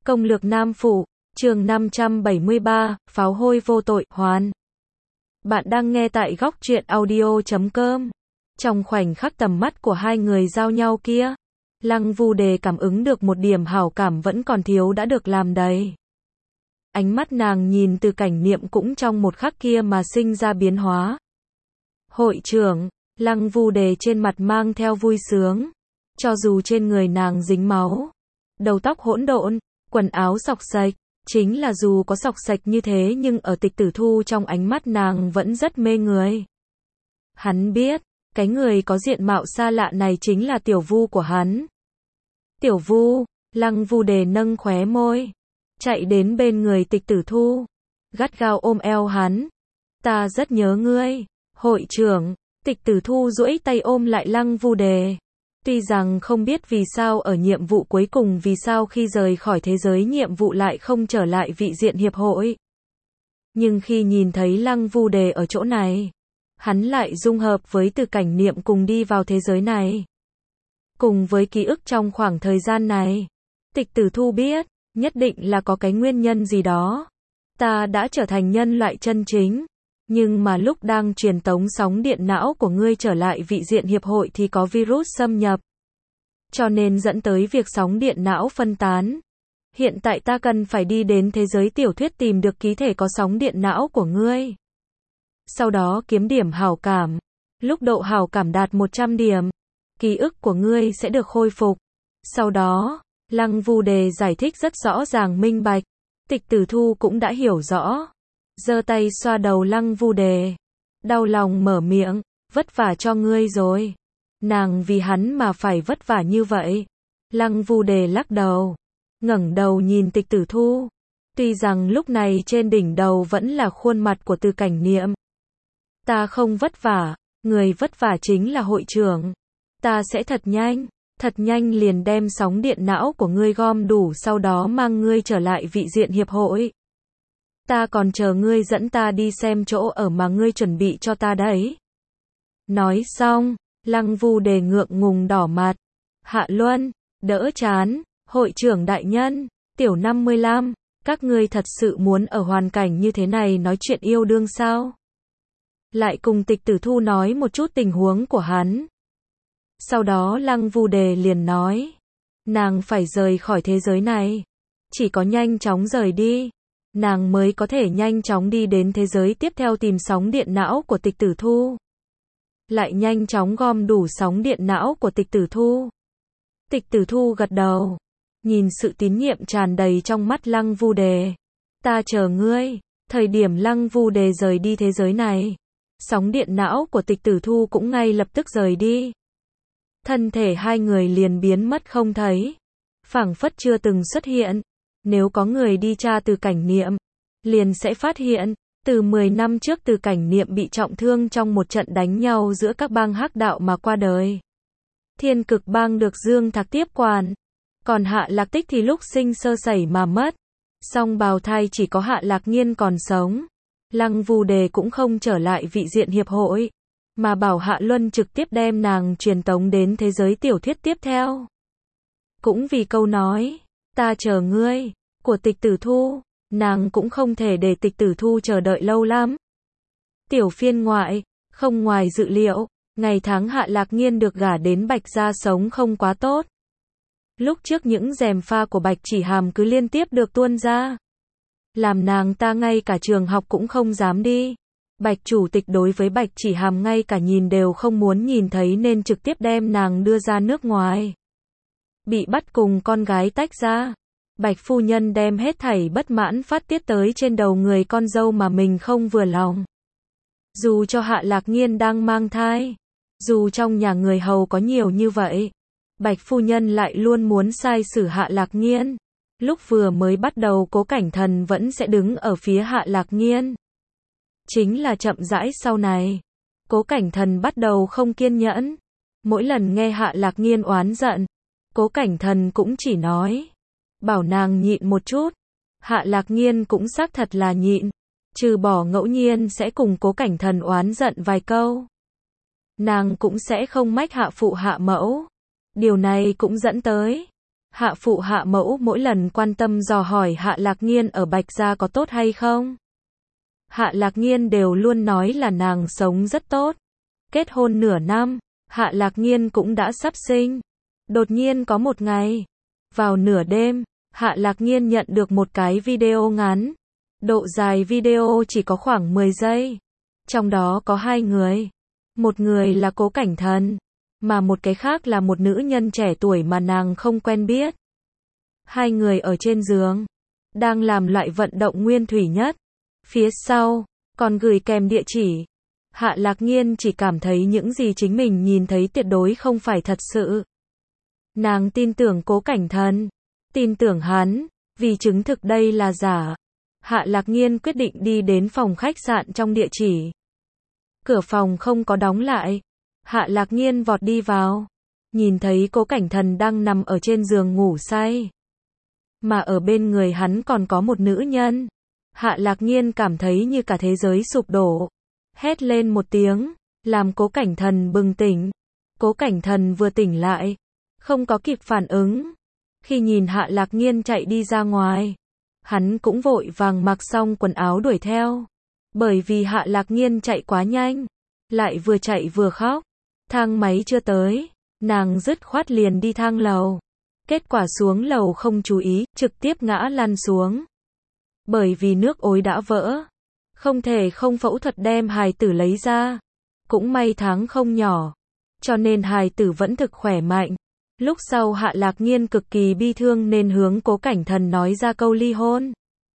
Công lược Nam Phủ, chương 573, pháo hôi vô tội, hoàn. Bạn đang nghe tại góc truyện audio.com. Trong khoảnh khắc tầm mắt của hai người giao nhau kia, Lăng Vu Đề cảm ứng được một điểm hảo cảm vẫn còn thiếu đã được làm đầy. Ánh mắt nàng nhìn Từ Cảnh Niệm cũng trong một khắc kia mà sinh ra biến hóa. Hội trưởng, Lăng Vu Đề trên mặt mang theo vui sướng. Cho dù trên người nàng dính máu, đầu tóc hỗn độn, quần áo xộc xệch, chính là dù có xộc xệch như thế nhưng ở Tịch Tử Thu trong ánh mắt nàng vẫn rất mê người. Hắn biết, cái người có diện mạo xa lạ này chính là tiểu Vu của hắn. Tiểu Vu, Lăng Vu Đề nâng khóe môi, chạy đến bên người Tịch Tử Thu, gắt gao ôm eo hắn. Ta rất nhớ ngươi, hội trưởng. Tịch Tử Thu duỗi tay ôm lại Lăng Vu Đề. Tuy rằng không biết vì sao ở nhiệm vụ cuối cùng vì sao khi rời khỏi thế giới nhiệm vụ lại không trở lại vị diện hiệp hội. Nhưng khi nhìn thấy Lăng Vu Đề ở chỗ này, hắn lại dung hợp với Từ Cảnh Niệm cùng đi vào thế giới này. Cùng với ký ức trong khoảng thời gian này, Tịch Tử Thu biết, nhất định là có cái nguyên nhân gì đó. Ta đã trở thành nhân loại chân chính. Nhưng mà lúc đang truyền tống sóng điện não của ngươi trở lại vị diện hiệp hội thì có virus xâm nhập. Cho nên dẫn tới việc sóng điện não phân tán. Hiện tại ta cần phải đi đến thế giới tiểu thuyết tìm được ký thể có sóng điện não của ngươi. Sau đó kiếm điểm hảo cảm. Lúc độ hảo cảm đạt 100 điểm, ký ức của ngươi sẽ được khôi phục. Sau đó, Lăng Vu Đề giải thích rất rõ ràng minh bạch. Tịch Tử Thu cũng đã hiểu rõ. Giơ tay xoa đầu Lăng Vu Đề. Đau lòng mở miệng, vất vả cho ngươi rồi. Nàng vì hắn mà phải vất vả như vậy. Lăng Vu Đề lắc đầu, ngẩng đầu nhìn Tịch Tử Thu. Tuy rằng lúc này trên đỉnh đầu vẫn là khuôn mặt của Từ Cảnh Niệm. Ta không vất vả, người vất vả chính là hội trưởng. Ta sẽ thật nhanh liền đem sóng điện não của ngươi gom đủ sau đó mang ngươi trở lại vị diện hiệp hội. Ta còn chờ ngươi dẫn ta đi xem chỗ ở mà ngươi chuẩn bị cho ta đấy. Nói xong, Lăng Vu Đề ngượng ngùng đỏ mặt. Hạ Luân, đỡ chán, hội trưởng đại nhân, tiểu 55, các ngươi thật sự muốn ở hoàn cảnh như thế này nói chuyện yêu đương sao? Lại cùng Tịch Tử Thu nói một chút tình huống của hắn. Sau đó Lăng Vu Đề liền nói, nàng phải rời khỏi thế giới này. Chỉ có nhanh chóng rời đi, nàng mới có thể nhanh chóng đi đến thế giới tiếp theo tìm sóng điện não của Tịch Tử Thu. Lại nhanh chóng gom đủ sóng điện não của Tịch Tử Thu. Tịch Tử Thu gật đầu, nhìn sự tín nhiệm tràn đầy trong mắt Lăng Vu Đề. Ta chờ ngươi. Thời điểm Lăng Vu Đề rời đi thế giới này, sóng điện não của Tịch Tử Thu cũng ngay lập tức rời đi. Thân thể hai người liền biến mất không thấy, phảng phất chưa từng xuất hiện. Nếu có người đi tra Từ Cảnh Niệm, liền sẽ phát hiện, từ 10 năm trước Từ Cảnh Niệm bị trọng thương trong một trận đánh nhau giữa các bang hắc đạo mà qua đời. Thiên Cực bang được Dương Thạc tiếp quản, còn Hạ Lạc Tích thì lúc sinh sơ sẩy mà mất. Song bào thai chỉ có Hạ Lạc Nghiên còn sống. Lăng Vu Đề cũng không trở lại vị diện hiệp hội, mà bảo Hạ Luân trực tiếp đem nàng truyền tống đến thế giới tiểu thuyết tiếp theo. Cũng vì câu nói, ta chờ ngươi, của Tịch Tử Thu, nàng cũng không thể để Tịch Tử Thu chờ đợi lâu lắm. Tiểu phiên ngoại, không ngoài dự liệu, ngày tháng Hạ Lạc Nghiên được gả đến Bạch gia sống không quá tốt. Lúc trước những gièm pha của Bạch Chỉ Hàm cứ liên tiếp được tuôn ra, làm nàng ta ngay cả trường học cũng không dám đi. Bạch chủ tịch đối với Bạch Chỉ Hàm ngay cả nhìn đều không muốn nhìn thấy nên trực tiếp đem nàng đưa ra nước ngoài. Bị bắt cùng con gái tách ra, Bạch phu nhân đem hết thảy bất mãn phát tiết tới trên đầu người con dâu mà mình không vừa lòng. Dù cho Hạ Lạc Nghiên đang mang thai, dù trong nhà người hầu có nhiều như vậy, Bạch phu nhân lại luôn muốn sai xử Hạ Lạc Nghiên. Lúc vừa mới bắt đầu Cố Cảnh Thần vẫn sẽ đứng ở phía Hạ Lạc Nghiên. Chính là chậm rãi sau này, Cố Cảnh Thần bắt đầu không kiên nhẫn. Mỗi lần nghe Hạ Lạc Nghiên oán giận, Cố Cảnh Thần cũng chỉ nói, bảo nàng nhịn một chút. Hạ Lạc Nghiên cũng xác thật là nhịn, trừ bỏ ngẫu nhiên sẽ cùng Cố Cảnh Thần oán giận vài câu. Nàng cũng sẽ không mách hạ phụ hạ mẫu. Điều này cũng dẫn tới Hạ phụ hạ mẫu mỗi lần quan tâm dò hỏi Hạ Lạc Nghiên ở Bạch Gia có tốt hay không. Hạ Lạc Nghiên đều luôn nói là nàng sống rất tốt. Kết hôn nửa năm, Hạ Lạc Nghiên cũng đã sắp sinh. Đột nhiên có một ngày, vào nửa đêm, Hạ Lạc Nghiên nhận được một cái video ngắn. Độ dài video chỉ có khoảng 10 giây. Trong đó có hai người. Một người là Cố Cảnh Thần, mà một cái khác là một nữ nhân trẻ tuổi mà nàng không quen biết. Hai người ở trên giường, đang làm loại vận động nguyên thủy nhất. Phía sau, còn gửi kèm địa chỉ. Hạ Lạc Nghiên chỉ cảm thấy những gì chính mình nhìn thấy tuyệt đối không phải thật sự. Nàng tin tưởng Cố Cảnh Thần, tin tưởng hắn, vì chứng thực đây là giả. Hạ Lạc Nghiên quyết định đi đến phòng khách sạn trong địa chỉ. Cửa phòng không có đóng lại. Hạ Lạc Nghiên vọt đi vào, nhìn thấy Cố Cảnh Thần đang nằm ở trên giường ngủ say. Mà ở bên người hắn còn có một nữ nhân. Hạ Lạc Nghiên cảm thấy như cả thế giới sụp đổ. Hét lên một tiếng, làm Cố Cảnh Thần bừng tỉnh. Cố Cảnh Thần vừa tỉnh lại, không có kịp phản ứng. Khi nhìn Hạ Lạc Nghiên chạy đi ra ngoài, hắn cũng vội vàng mặc xong quần áo đuổi theo. Bởi vì Hạ Lạc Nghiên chạy quá nhanh, lại vừa chạy vừa khóc. Thang máy chưa tới, nàng dứt khoát liền đi thang lầu. Kết quả xuống lầu không chú ý, trực tiếp ngã lăn xuống. Bởi vì nước ối đã vỡ, không thể không phẫu thuật đem hài tử lấy ra. Cũng may tháng không nhỏ, cho nên hài tử vẫn thực khỏe mạnh. Lúc sau Hạ Lạc Nghiên cực kỳ bi thương nên hướng Cố Cảnh Thần nói ra câu ly hôn.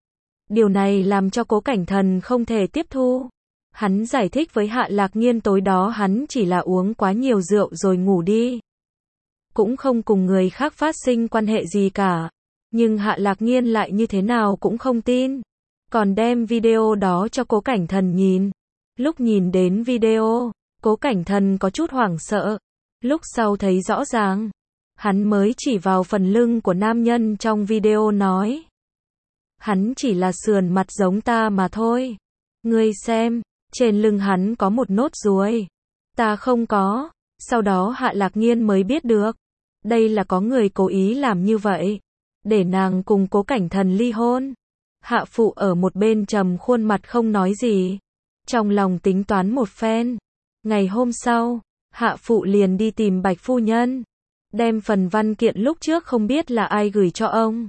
Điều này làm cho Cố Cảnh Thần không thể tiếp thu. Hắn giải thích với Hạ Lạc Nghiên tối đó hắn chỉ là uống quá nhiều rượu rồi ngủ đi. Cũng không cùng người khác phát sinh quan hệ gì cả. Nhưng Hạ Lạc Nghiên lại như thế nào cũng không tin. Còn đem video đó cho Cố Cảnh Thần nhìn. Lúc nhìn đến video, Cố Cảnh Thần có chút hoảng sợ. Lúc sau thấy rõ ràng, hắn mới chỉ vào phần lưng của nam nhân trong video nói. Hắn chỉ là sườn mặt giống ta mà thôi. Ngươi xem, trên lưng hắn có một nốt ruồi. Ta không có. Sau đó Hạ Lạc Nghiên mới biết được. Đây là có người cố ý làm như vậy. Để nàng cùng Cố Cảnh Thần ly hôn. Hạ phụ ở một bên trầm khuôn mặt không nói gì. Trong lòng tính toán một phen. Ngày hôm sau, Hạ phụ liền đi tìm Bạch phu nhân. Đem phần văn kiện lúc trước không biết là ai gửi cho ông.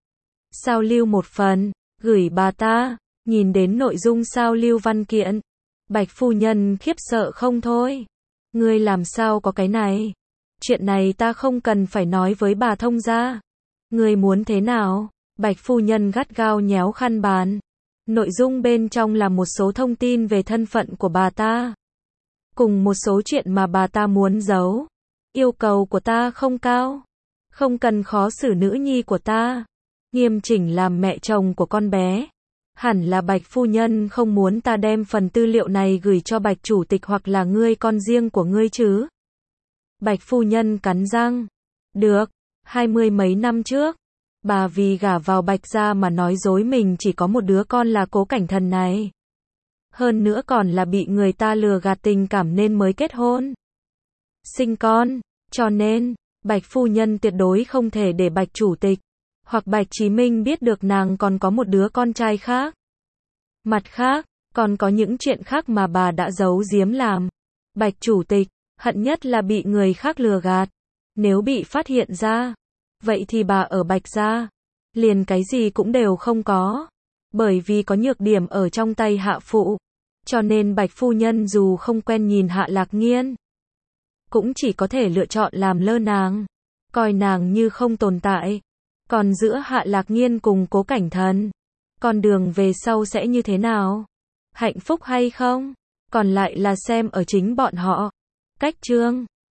Sao lưu một phần, gửi bà ta. Nhìn đến nội dung sao lưu văn kiện, Bạch phu nhân khiếp sợ không thôi. Ngươi làm sao có cái này? Chuyện này ta không cần phải nói với bà thông gia. Ngươi muốn thế nào? Bạch phu nhân gắt gao nhéo khăn bàn. Nội dung bên trong là một số thông tin về thân phận của bà ta. Cùng một số chuyện mà bà ta muốn giấu. Yêu cầu của ta không cao. Không cần khó xử nữ nhi của ta. Nghiêm chỉnh làm mẹ chồng của con bé. Hẳn là Bạch phu nhân không muốn ta đem phần tư liệu này gửi cho Bạch chủ tịch hoặc là ngươi con riêng của ngươi chứ. Bạch phu nhân cắn răng. Được, 20 mấy năm trước, bà vì gả vào Bạch gia mà nói dối mình chỉ có một đứa con là Cố Cảnh Thần này. Hơn nữa còn là bị người ta lừa gạt tình cảm nên mới kết hôn. Sinh con, cho nên, Bạch phu nhân tuyệt đối không thể để Bạch chủ tịch hoặc Bạch Chí Minh biết được nàng còn có một đứa con trai khác. Mặt khác, còn có những chuyện khác mà bà đã giấu giếm làm. Bạch chủ tịch, hận nhất là bị người khác lừa gạt. Nếu bị phát hiện ra, vậy thì bà ở Bạch gia, liền cái gì cũng đều không có. Bởi vì có nhược điểm ở trong tay Hạ phụ. Cho nên Bạch phu nhân dù không quen nhìn Hạ Lạc Nghiên, cũng chỉ có thể lựa chọn làm lơ nàng. Coi nàng như không tồn tại. Còn giữa Hạ Lạc Nghiên cùng Cố Cảnh Thần, con đường về sau sẽ như thế nào? Hạnh phúc hay không? Còn lại là xem ở chính bọn họ. Cách chương